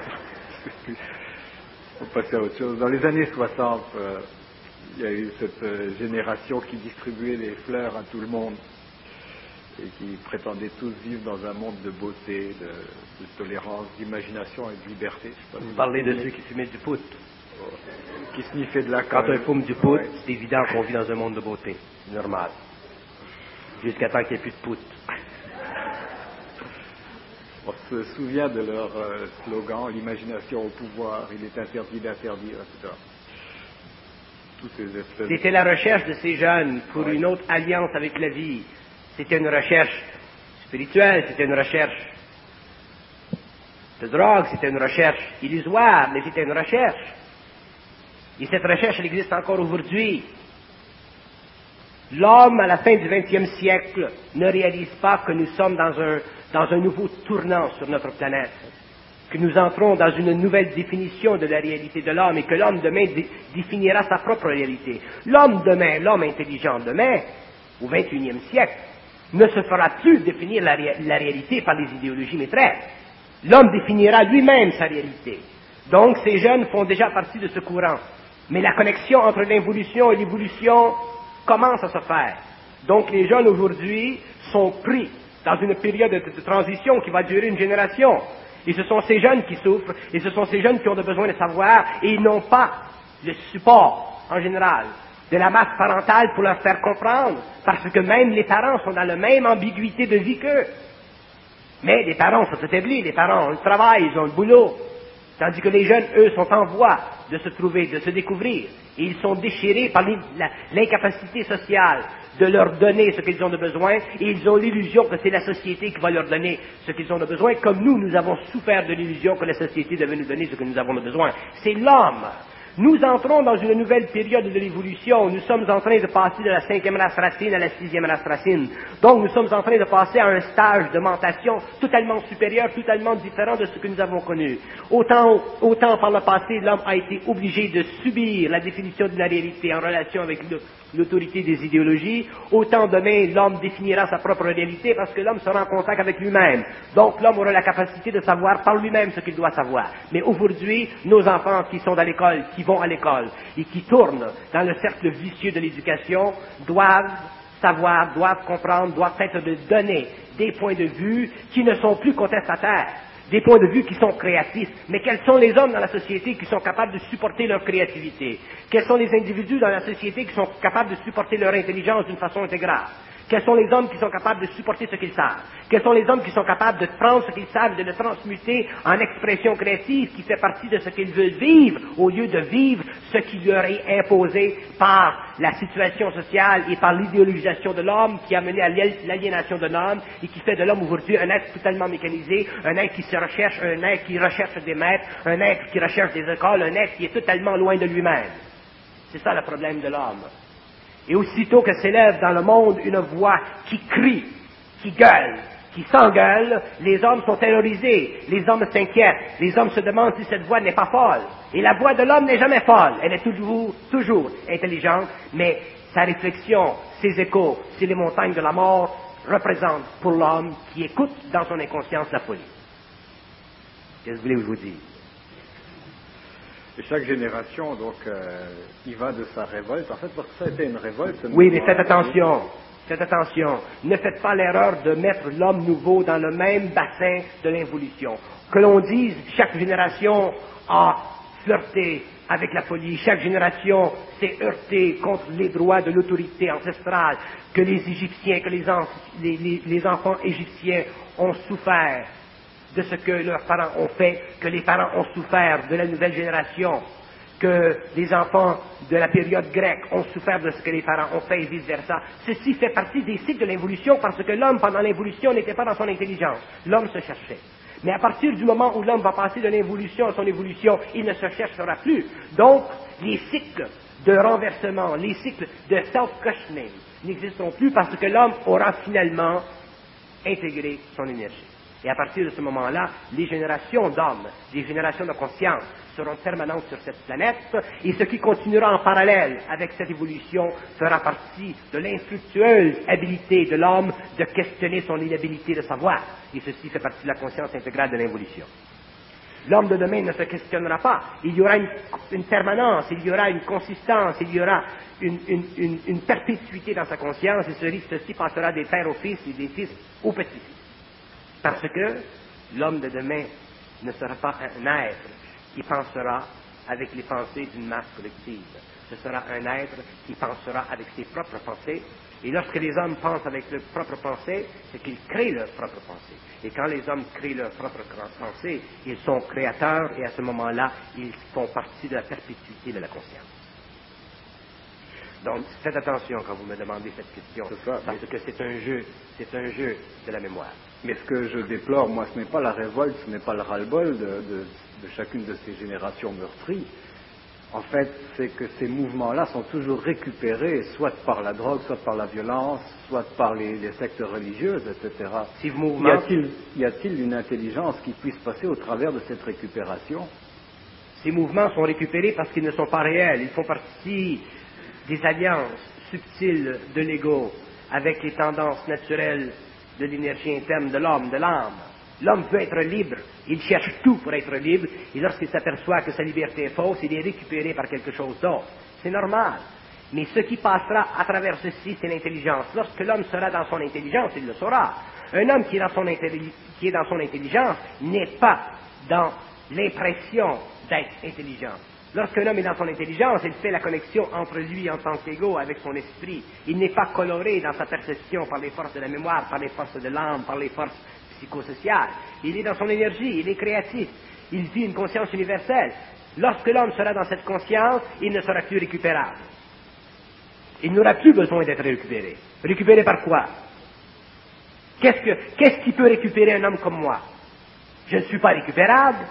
passer à autre chose. Dans les années soixante, euh, il y a eu cette euh, génération qui distribuait des fleurs à tout le monde et qui prétendaient tous vivre dans un monde de beauté, de, de tolérance, d'imagination et de liberté. Je sais pas vous si parlez vous de ceux qui fumaient du pout. Qui sniffaient de la Quand colle. on fume du pout, Ouais. c'est évident qu'on vit dans un monde de beauté. C'est normal. Jusqu'à temps qu'il n'y ait plus de pout. On se souvient de leur euh, slogan, l'imagination au pouvoir, il est interdit d'interdire, et cetera. Tous ces espèces. C'était la recherche de ces jeunes pour Ouais. une autre alliance avec la vie. C'était une recherche spirituelle, c'était une recherche de drogue, c'était une recherche illusoire, mais c'était une recherche. Et cette recherche, elle existe encore aujourd'hui. L'homme, à la fin du vingtième siècle, ne réalise pas que nous sommes dans un, dans un nouveau tournant sur notre planète, que nous entrons dans une nouvelle définition de la réalité de l'homme et que l'homme demain dé- définira sa propre réalité. L'homme demain, l'homme intelligent demain, au vingt et unième siècle, ne se fera plus définir la, ré- la réalité par les idéologies maîtresses. L'homme définira lui-même sa réalité. Donc ces jeunes font déjà partie de ce courant. Mais la connexion entre l'involution et l'évolution commence à se faire. Donc les jeunes aujourd'hui sont pris dans une période de, de transition qui va durer une génération. Et ce sont ces jeunes qui souffrent, et ce sont ces jeunes qui ont besoin de savoir, et ils n'ont pas le support, en général, de la masse parentale pour leur faire comprendre, parce que même les parents sont dans la même ambiguïté de vie qu'eux. Mais les parents sont établis, les parents ont le travail, ils ont le boulot, tandis que les jeunes, eux, sont en voie de se trouver, de se découvrir, et ils sont déchirés par l'incapacité sociale de leur donner ce qu'ils ont de besoin, et ils ont l'illusion que c'est la société qui va leur donner ce qu'ils ont de besoin, comme nous, nous avons souffert de l'illusion que la société devait nous donner ce que nous avons de besoin. C'est l'homme. Nous entrons dans une nouvelle période de l'évolution. Nous sommes en train de passer de la cinquième race racine à la sixième race racine. Donc nous sommes en train de passer à un stage de mentation totalement supérieur, totalement différent de ce que nous avons connu. Autant, autant par le passé, l'homme a été obligé de subir la définition de la réalité en relation avec le, l'autorité des idéologies, autant demain l'homme définira sa propre réalité parce que l'homme sera en contact avec lui-même. Donc l'homme aura la capacité de savoir par lui-même ce qu'il doit savoir. Mais aujourd'hui, nos enfants qui sont à l'école, qui vont à l'école et qui tournent dans le cercle vicieux de l'éducation, doivent savoir, doivent comprendre, doivent être de donner des points de vue qui ne sont plus contestataires, des points de vue qui sont créatifs. Mais quels sont les hommes dans la société qui sont capables de supporter leur créativité? Quels sont les individus dans la société qui sont capables de supporter leur intelligence d'une façon intégrale? Quels sont les hommes qui sont capables de supporter ce qu'ils savent? Quels sont les hommes qui sont capables de prendre ce qu'ils savent et de le transmuter en expression créative qui fait partie de ce qu'ils veulent vivre, au lieu de vivre ce qui leur est imposé par la situation sociale et par l'idéologisation de l'homme qui a mené à l'aliénation de l'homme et qui fait de l'homme aujourd'hui un être totalement mécanisé, un être qui se recherche, un être qui recherche des maîtres, un être qui recherche des écoles, un être qui est totalement loin de lui-même. C'est ça le problème de l'homme. Et aussitôt que s'élève dans le monde une voix qui crie, qui gueule, qui s'engueule, les hommes sont terrorisés, les hommes s'inquiètent, les hommes se demandent si cette voix n'est pas folle. Et la voix de l'homme n'est jamais folle, elle est toujours, toujours intelligente, mais sa réflexion, ses échos, sur les montagnes de la mort, représentent pour l'homme qui écoute dans son inconscience la folie. Qu'est-ce que vous voulez que je vous dise? Et chaque génération, donc, euh, y va de sa révolte. En fait, parce que ça a été une révolte. Oui, mais faites attention. Faites attention. Ne faites pas l'erreur de mettre l'homme nouveau dans le même bassin de l'involution. Que l'on dise, chaque génération a flirté avec la folie. Chaque génération s'est heurtée contre les droits de l'autorité ancestrale. Que les Égyptiens, que les, en, les, les, les enfants égyptiens ont souffert de ce que leurs parents ont fait, que les parents ont souffert de la nouvelle génération, que les enfants de la période grecque ont souffert de ce que les parents ont fait et vice-versa. Ceci fait partie des cycles de l'évolution parce que l'homme, pendant l'évolution, n'était pas dans son intelligence. L'homme se cherchait. Mais à partir du moment où l'homme va passer de l'évolution à son évolution, il ne se cherchera plus. Donc, les cycles de renversement, les cycles de self-questioning n'existeront plus parce que l'homme aura finalement intégré son énergie. Et à partir de ce moment-là, les générations d'hommes, les générations de conscience seront permanentes sur cette planète, et ce qui continuera en parallèle avec cette évolution fera partie de l'infructueuse habilité de l'homme de questionner son inhabilité de savoir. Et ceci fait partie de la conscience intégrale de l'évolution. L'homme de demain ne se questionnera pas. Il y aura une, une permanence, il y aura une consistance, il y aura une, une, une, une perpétuité dans sa conscience, et ceci passera des pères aux fils et des fils aux petits-fils. Parce que l'homme de demain ne sera pas un être qui pensera avec les pensées d'une masse collective. Ce sera un être qui pensera avec ses propres pensées. Et lorsque les hommes pensent avec leurs propres pensées, c'est qu'ils créent leurs propres pensées. Et quand les hommes créent leurs propres pensées, ils sont créateurs et à ce moment-là, ils font partie de la perpétuité de la conscience. Donc, faites attention quand vous me demandez cette question, ça, parce que c'est un jeu, c'est un jeu de la mémoire. Mais ce que je déplore, moi, ce n'est pas la révolte, ce n'est pas le ras-le-bol de, de, de chacune de ces générations meurtries. En fait, c'est que ces mouvements-là sont toujours récupérés, soit par la drogue, soit par la violence, soit par les, les sectes religieuses, et cetera. Ces mouvements... Y a-t-il, y a-t-il une intelligence qui puisse passer au travers de cette récupération? Ces mouvements sont récupérés parce qu'ils ne sont pas réels. Ils font partie des alliances subtiles de l'ego avec les tendances naturelles de l'énergie interne de l'homme, de l'âme. L'homme veut être libre, il cherche tout pour être libre, et lorsqu'il s'aperçoit que sa liberté est fausse, il est récupéré par quelque chose d'autre. C'est normal. Mais ce qui passera à travers ceci, c'est l'intelligence. Lorsque l'homme sera dans son intelligence, il le saura. Un homme qui est dans son, intelli- qui est dans son intelligence n'est pas dans l'impression d'être intelligent. Lorsqu'un homme est dans son intelligence, il fait la connexion entre lui en tant qu'ego avec son esprit. Il n'est pas coloré dans sa perception par les forces de la mémoire, par les forces de l'âme, par les forces psychosociales. Il est dans son énergie, il est créatif. Il vit une conscience universelle. Lorsque l'homme sera dans cette conscience, il ne sera plus récupérable. Il n'aura plus besoin d'être récupéré. Récupéré par quoi? Qu'est-ce que, qu'est-ce qui peut récupérer un homme comme moi? Je ne suis pas récupérable.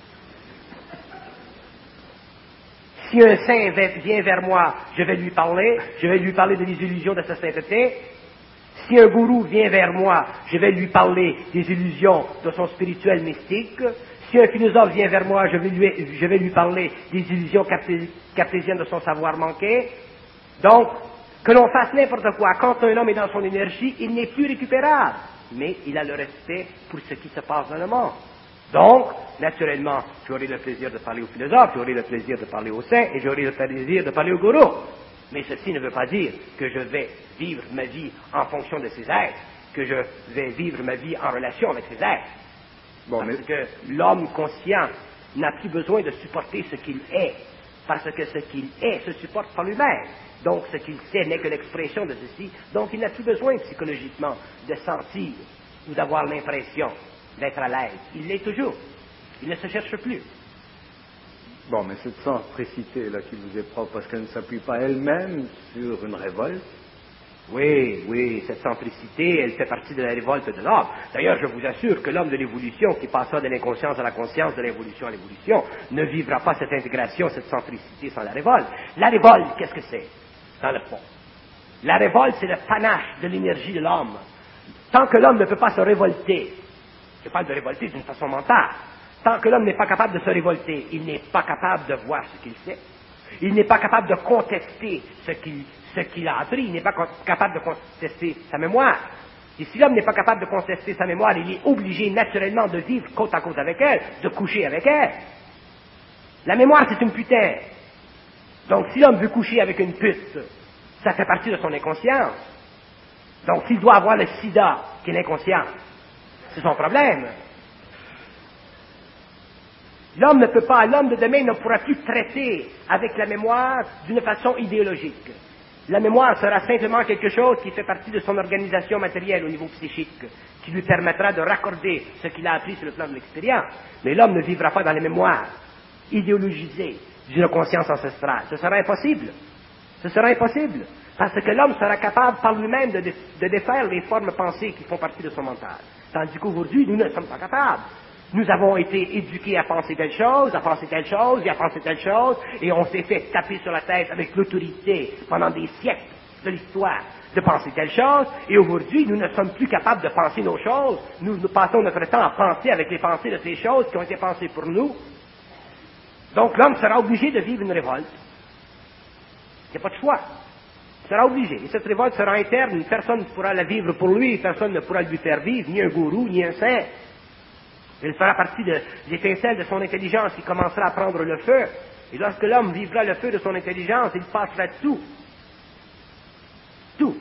Si un saint vient vers moi, je vais lui parler, je vais lui parler de illusions de sa sainteté. Si un gourou vient vers moi, je vais lui parler des illusions de son spirituel mystique. Si un philosophe vient vers moi, je vais lui, je vais lui parler des illusions cartésiennes de son savoir manqué. Donc, que l'on fasse n'importe quoi, quand un homme est dans son énergie, il n'est plus récupérable. Mais il a le respect pour ce qui se passe dans le monde. Donc, naturellement, j'aurai le plaisir de parler aux philosophes, j'aurai le plaisir de parler aux saints, et j'aurai le plaisir de parler aux gourous. Mais ceci ne veut pas dire que je vais vivre ma vie en fonction de ces êtres, que je vais vivre ma vie en relation avec ces êtres. Bon, Parce mais... que l'homme conscient n'a plus besoin de supporter ce qu'il est. parce que ce qu'il est se supporte par lui-même. Donc ce qu'il sait n'est que l'expression de ceci, donc il n'a plus besoin psychologiquement de sentir ou d'avoir l'impression d'être à l'aise. Il l'est toujours. Il ne se cherche plus. Bon, mais cette centricité-là qui vous est propre, parce qu'elle ne s'appuie pas elle-même sur une révolte. Oui, oui, cette centricité, elle fait partie de la révolte de l'homme. D'ailleurs, je vous assure que l'homme de l'évolution, qui passera de l'inconscience à la conscience, de l'évolution à l'évolution, ne vivra pas cette intégration, cette centricité sans la révolte. La révolte, qu'est-ce que c'est, dans le fond? La révolte, c'est le panache de l'énergie de l'homme. Tant que l'homme ne peut pas se révolter, je parle de révolter d'une façon mentale, tant que l'homme n'est pas capable de se révolter, il n'est pas capable de voir ce qu'il sait, il n'est pas capable de contester ce qu'il ce qu'il a appris, il n'est pas capable de contester sa mémoire. Et si l'homme n'est pas capable de contester sa mémoire, il est obligé naturellement de vivre côte à côte avec elle, de coucher avec elle. La mémoire, c'est une putain. Donc si l'homme veut coucher avec une pute, ça fait partie de son inconscience. Donc s'il doit avoir le sida, qui est l'inconscience, c'est son problème. L'homme ne peut pas, l'homme de demain ne pourra plus traiter avec la mémoire d'une façon idéologique. La mémoire sera simplement quelque chose qui fait partie de son organisation matérielle au niveau psychique, qui lui permettra de raccorder ce qu'il a appris sur le plan de l'expérience. Mais l'homme ne vivra pas dans les mémoires idéologisées d'une conscience ancestrale. Ce sera impossible. Ce sera impossible. Parce que l'homme sera capable par lui-même de, de défaire les formes pensées qui font partie de son mental. Tandis qu'aujourd'hui, nous ne sommes pas capables. Nous avons été éduqués à penser telle chose, à penser telle chose, et à penser telle chose, et on s'est fait taper sur la tête avec l'autorité pendant des siècles de l'histoire de penser telle chose, et aujourd'hui, nous ne sommes plus capables de penser nos choses. Nous, nous passons notre temps à penser avec les pensées de ces choses qui ont été pensées pour nous. Donc l'homme sera obligé de vivre une révolte. Il n'y a pas de choix. Il sera obligé. Et cette révolte sera interne, personne ne pourra la vivre pour lui, personne ne pourra lui faire vivre, ni un gourou, ni un saint. Elle fera partie de l'étincelle de son intelligence qui commencera à prendre le feu. Et lorsque l'homme vivra le feu de son intelligence, il passera tout. Tout.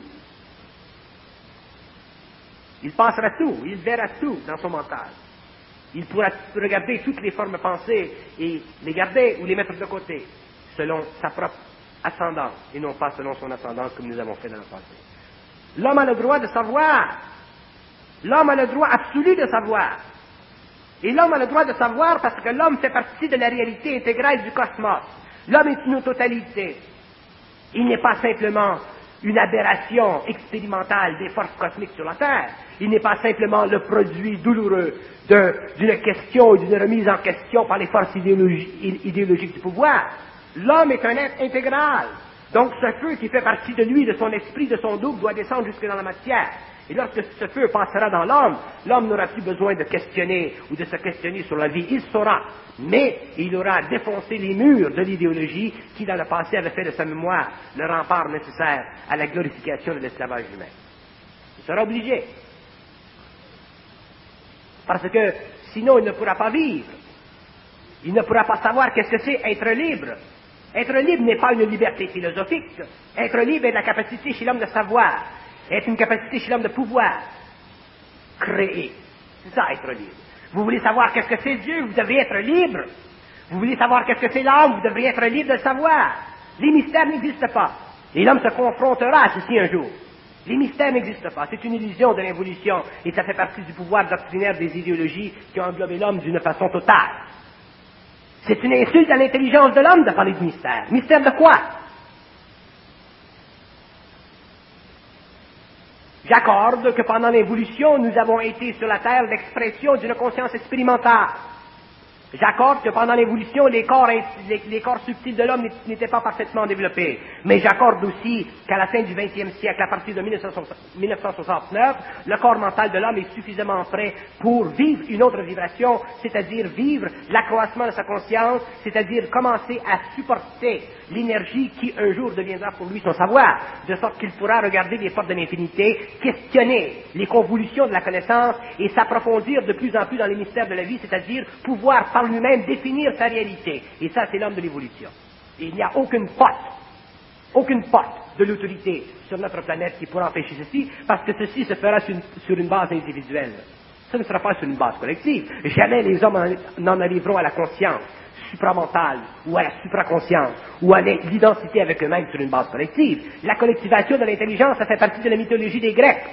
Il passera tout. Il verra tout dans son mental. Il pourra regarder toutes les formes pensées et les garder ou les mettre de côté, selon sa propre ascendance, et non pas selon son ascendance comme nous avons fait dans le passé. L'homme a le droit de savoir. L'homme a le droit absolu de savoir. Et l'homme a le droit de savoir parce que l'homme fait partie de la réalité intégrale du cosmos. L'homme est une totalité. Il n'est pas simplement une aberration expérimentale des forces cosmiques sur la Terre. Il n'est pas simplement le produit douloureux de, d'une question ou d'une remise en question par les forces idéologi- idéologiques du pouvoir. L'homme est un être intégral. Donc ce feu qui fait partie de lui, de son esprit, de son double, doit descendre jusque dans la matière. Et lorsque ce feu passera dans l'homme, l'homme n'aura plus besoin de questionner ou de se questionner sur la vie. Il saura, mais il aura défoncé les murs de l'idéologie qui, dans le passé, avait fait de sa mémoire le rempart nécessaire à la glorification de l'esclavage humain. Il sera obligé. Parce que sinon, il ne pourra pas vivre. Il ne pourra pas savoir qu'est-ce que c'est être libre. Être libre n'est pas une liberté philosophique. Être libre est la capacité chez l'homme de savoir. Est une capacité chez l'homme de pouvoir créer. C'est ça, être libre. Vous voulez savoir qu'est-ce que c'est Dieu, vous devez être libre. Vous voulez savoir qu'est-ce que c'est l'homme, vous devriez être libre de le savoir. Les mystères n'existent pas. Et l'homme se confrontera à ceci un jour. Les mystères n'existent pas. C'est une illusion de l'évolution et ça fait partie du pouvoir doctrinaire des idéologies qui ont englobé l'homme d'une façon totale. C'est une insulte à l'intelligence de l'homme de parler de mystère. Mystère de quoi? J'accorde que pendant l'évolution, nous avons été sur la Terre l'expression d'une conscience expérimentale. J'accorde que pendant l'évolution, les corps, les, les corps subtils de l'homme n'étaient pas parfaitement développés. Mais j'accorde aussi qu'à la fin du vingtième siècle, à partir de mille neuf cent soixante-neuf, le corps mental de l'homme est suffisamment prêt pour vivre une autre vibration, c'est-à-dire vivre l'accroissement de sa conscience, c'est-à-dire commencer à supporter l'énergie qui un jour deviendra pour lui son savoir, de sorte qu'il pourra regarder les portes de l'infinité, questionner les convolutions de la connaissance et s'approfondir de plus en plus dans les mystères de la vie, c'est-à-dire pouvoir par lui-même définir sa réalité. Et ça, c'est l'homme de l'évolution. Et il n'y a aucune porte, aucune porte de l'autorité sur notre planète qui pourra empêcher ceci, parce que ceci se fera sur une, sur une base individuelle. Ça ne sera pas sur une base collective. Jamais les hommes n'en arriveront à la conscience supramentale ou à la supraconscience ou à l'identité avec eux-mêmes sur une base collective. La collectivation de l'intelligence, ça fait partie de la mythologie des Grecs.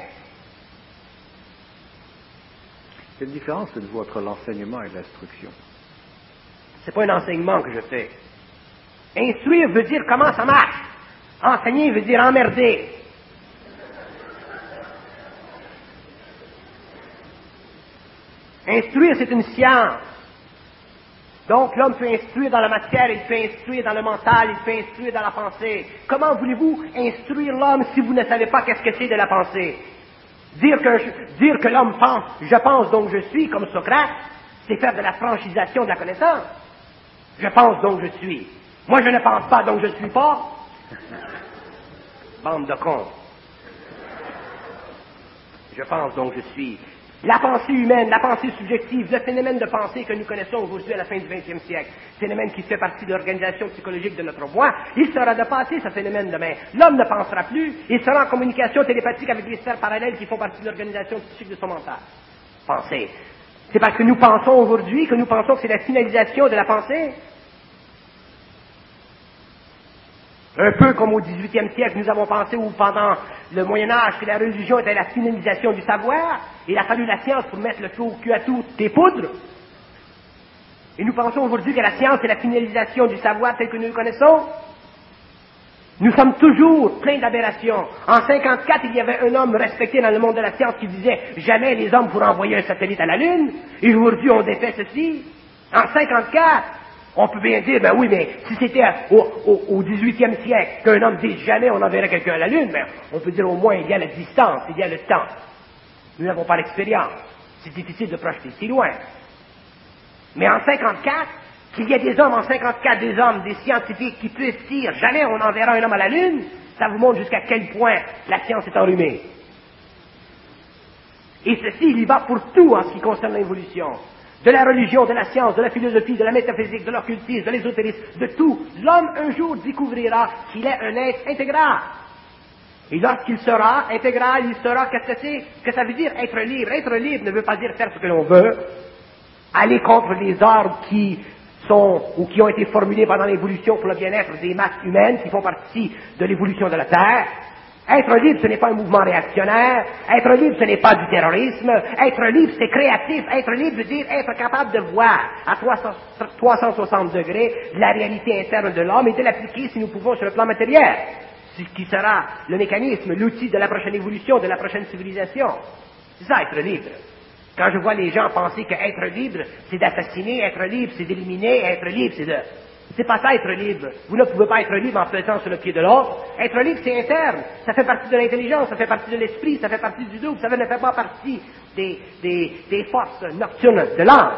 Quelle différence faites-vous entre l'enseignement et l'instruction? C'est pas un enseignement que je fais. Instruire veut dire comment ça marche. Enseigner veut dire emmerder. Instruire, c'est une science. Donc, l'homme peut instruire dans la matière, il peut instruire dans le mental, il peut instruire dans la pensée. Comment voulez-vous instruire l'homme si vous ne savez pas qu'est-ce que c'est de la pensée? Dire que, je, dire que l'homme pense, je pense donc je suis, comme Socrate, c'est faire de la franchisation de la connaissance. Je pense donc je suis. Moi, je ne pense pas donc je ne suis pas. Bande de cons. Je pense donc je suis. La pensée humaine, la pensée subjective, le phénomène de pensée que nous connaissons aujourd'hui à la fin du vingtième siècle, phénomène qui fait partie de l'organisation psychologique de notre moi, il sera dépassé ce phénomène demain. L'homme ne pensera plus, il sera en communication télépathique avec les sphères parallèles qui font partie de l'organisation psychique de son mental. Penser. C'est parce que nous pensons aujourd'hui que nous pensons que c'est la finalisation de la pensée. Un peu comme au dix-huitième siècle, nous avons pensé, ou pendant le Moyen-Âge, que la religion était la finalisation du savoir, et il a fallu la science pour mettre le feu au cul à tout des poudres. Et nous pensons aujourd'hui que la science est la finalisation du savoir tel que nous le connaissons. Nous sommes toujours pleins d'aberrations. En cinquante-quatre, il y avait un homme respecté dans le monde de la science qui disait « Jamais les hommes pourront envoyer un satellite à la Lune. » Et aujourd'hui, on défait ceci. En cinquante-quatre, on peut bien dire, ben oui, mais si c'était au, au, au dix-huitième siècle qu'un homme dise jamais on enverrait quelqu'un à la Lune, ben, on peut dire au moins il y a la distance, il y a le temps. Nous n'avons pas l'expérience. C'est difficile de projeter si loin. Mais en cinquante-quatre, qu'il y ait des hommes en cinquante-quatre, des hommes, des scientifiques qui puissent dire jamais on enverra un homme à la Lune, ça vous montre jusqu'à quel point la science est enrhumée. Et ceci, il y va pour tout en ce qui concerne l'évolution. De la religion, de la science, de la philosophie, de la métaphysique, de l'occultisme, de l'ésotérisme, de tout. L'homme, un jour, découvrira qu'il est un être intégral. Et lorsqu'il sera intégral, il saura qu'est-ce que c'est, que ça veut dire être libre. Être libre ne veut pas dire faire ce que l'on veut, aller contre les ordres qui sont, ou qui ont été formulés pendant l'évolution pour le bien-être des masses humaines, qui font partie de l'évolution de la Terre. Être libre, ce n'est pas un mouvement réactionnaire. Être libre, ce n'est pas du terrorisme. Être libre, c'est créatif. Être libre veut dire être capable de voir à trois cent soixante degrés la réalité interne de l'homme et de l'appliquer, si nous pouvons, sur le plan matériel. Ce qui sera le mécanisme, l'outil de la prochaine évolution, de la prochaine civilisation. C'est ça, être libre. Quand je vois les gens penser qu'être libre, c'est d'assassiner, être libre, c'est d'éliminer, être libre, c'est de... C'est pas ça, être libre. Vous ne pouvez pas être libre en pesant sur le pied de l'autre. Être libre, c'est interne. Ça fait partie de l'intelligence, ça fait partie de l'esprit, ça fait partie du double, ça ne fait pas partie des, des, des forces nocturnes de l'âme.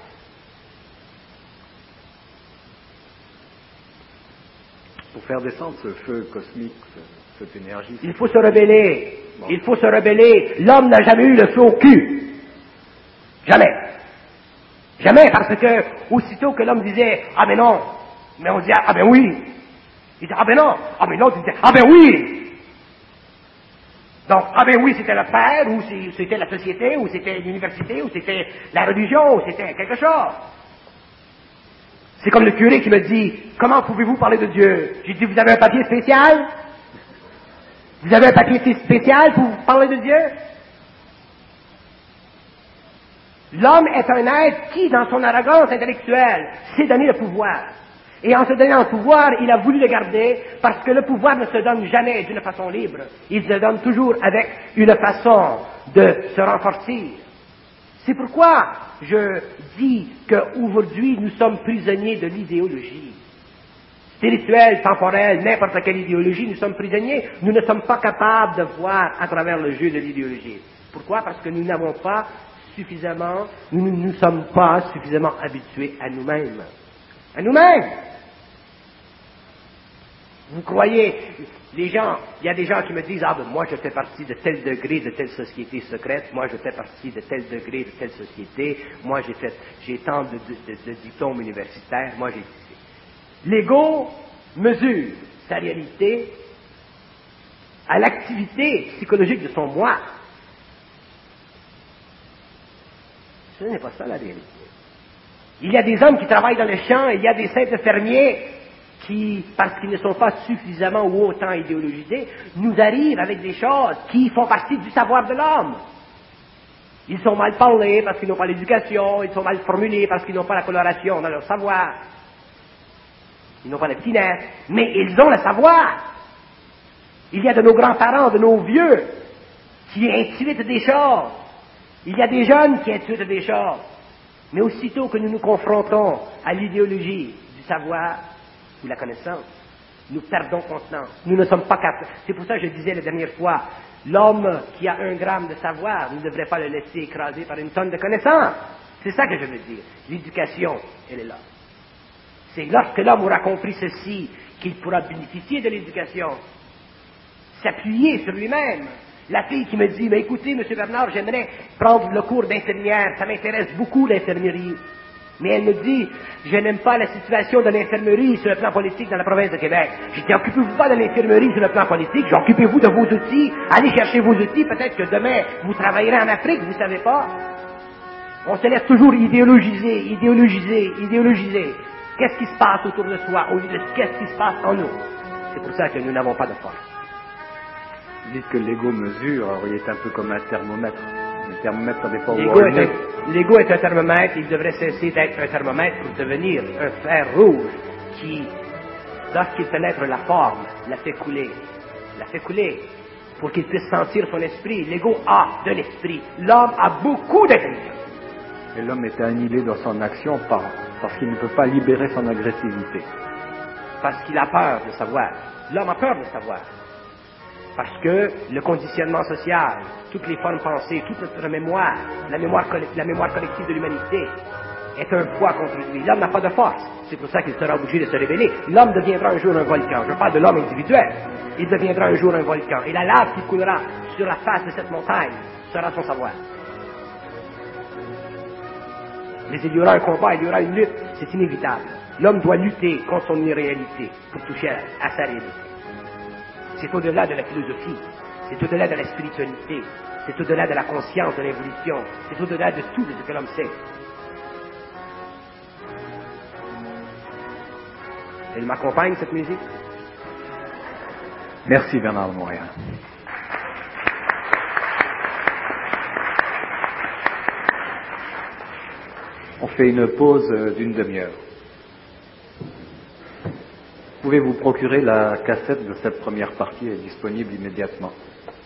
Pour faire descendre ce feu cosmique, cette énergie... Il faut se rebeller. Bon. Il faut se rebeller. L'homme n'a jamais eu le feu au cul. Jamais. Jamais, parce que aussitôt que l'homme disait « Ah ben non », mais on disait « Ah ben oui », il disait « Ah ben non », ah ben l'autre disait « Ah ben oui ». Donc, ah ben oui, c'était le père, ou c'était la société, ou c'était l'université, ou c'était la religion, ou c'était quelque chose. C'est comme le curé qui me dit « Comment pouvez-vous parler de Dieu ?» J'ai dit « Vous avez un papier spécial ? Vous avez un papier spécial pour parler de Dieu ?» L'homme est un être qui, dans son arrogance intellectuelle, s'est donné le pouvoir. Et en se donnant le pouvoir, il a voulu le garder, parce que le pouvoir ne se donne jamais d'une façon libre. Il se donne toujours avec une façon de se renforcer. C'est pourquoi je dis qu'aujourd'hui, nous sommes prisonniers de l'idéologie. Spirituelle, temporelle, n'importe quelle idéologie, nous sommes prisonniers. Nous ne sommes pas capables de voir à travers le jeu de l'idéologie. Pourquoi? Parce que nous n'avons pas suffisamment, nous ne nous sommes pas suffisamment habitués à nous-mêmes. À nous-mêmes! Vous croyez, les gens, il y a des gens qui me disent, ah ben moi je fais partie de tel degré de telle société secrète, moi je fais partie de tel degré de telle société, moi j'ai fait, j'ai tant de, de, de, de diplômes universitaires, moi j'ai... L'ego mesure sa réalité à l'activité psychologique de son moi. Ce n'est pas ça la réalité. Il y a des hommes qui travaillent dans le champ, et il y a des simples fermiers qui, parce qu'ils ne sont pas suffisamment ou autant idéologisés, nous arrivent avec des choses qui font partie du savoir de l'homme. Ils sont mal parlés parce qu'ils n'ont pas l'éducation, ils sont mal formulés parce qu'ils n'ont pas la coloration dans leur savoir. Ils n'ont pas la finesse, mais ils ont le savoir. Il y a de nos grands-parents, de nos vieux, qui intuitent des choses. Il y a des jeunes qui intuitent des choses. Mais aussitôt que nous nous confrontons à l'idéologie du savoir ou la connaissance, nous perdons contenance. Nous ne sommes pas capables. C'est pour ça que je disais la dernière fois, l'homme qui a un gramme de savoir ne devrait pas le laisser écraser par une tonne de connaissances. C'est ça que je veux dire. L'éducation, elle est là. C'est lorsque l'homme aura compris ceci qu'il pourra bénéficier de l'éducation, s'appuyer sur lui-même. La fille qui me dit, mais écoutez, M. Bernard, j'aimerais prendre le cours d'infirmière, ça m'intéresse beaucoup l'infirmerie. Mais elle me dit, je n'aime pas la situation de l'infirmerie sur le plan politique dans la province de Québec. Je dis, occupez-vous pas de l'infirmerie sur le plan politique, occupez-vous de vos outils, allez chercher vos outils, peut-être que demain, vous travaillerez en Afrique, vous ne savez pas. On se laisse toujours idéologiser, idéologiser, idéologiser. Qu'est-ce qui se passe autour de soi, au lieu de qu'est-ce qui se passe en nous. C'est pour ça que nous n'avons pas de force. Vous dites que l'ego mesure, alors il est un peu comme un thermomètre. Le thermomètre, ça dépend où L'ego on est, est. un, l'ego est un thermomètre, il devrait cesser d'être un thermomètre pour devenir un fer rouge qui, lorsqu'il pénètre la forme, la fait couler. La fait couler pour qu'il puisse sentir son esprit. L'ego a de l'esprit. L'homme a beaucoup d'intelligence. Et l'homme est annihilé dans son action par, parce qu'il ne peut pas libérer son agressivité. Parce qu'il a peur de savoir. L'homme a peur de savoir. Parce que le conditionnement social, toutes les formes pensées, toute notre mémoire, la mémoire, la mémoire collective de l'humanité, est un poids contre lui. L'homme n'a pas de force. C'est pour ça qu'il sera obligé de se révéler. L'homme deviendra un jour un volcan. Je parle de l'homme individuel. Il deviendra un jour un volcan. Et la lave qui coulera sur la face de cette montagne sera son savoir. Mais il y aura un combat, il y aura une lutte. C'est inévitable. L'homme doit lutter contre son irréalité pour toucher à, à sa réalité. C'est au-delà de la philosophie, c'est au-delà de la spiritualité, c'est au-delà de la conscience de l'évolution, c'est au-delà de tout ce que l'homme sait. Elle m'accompagne, cette musique? Merci Bernard de Montréal. On fait une pause d'une demi-heure. Vous pouvez vous procurer la cassette de cette première partie, elle est disponible immédiatement.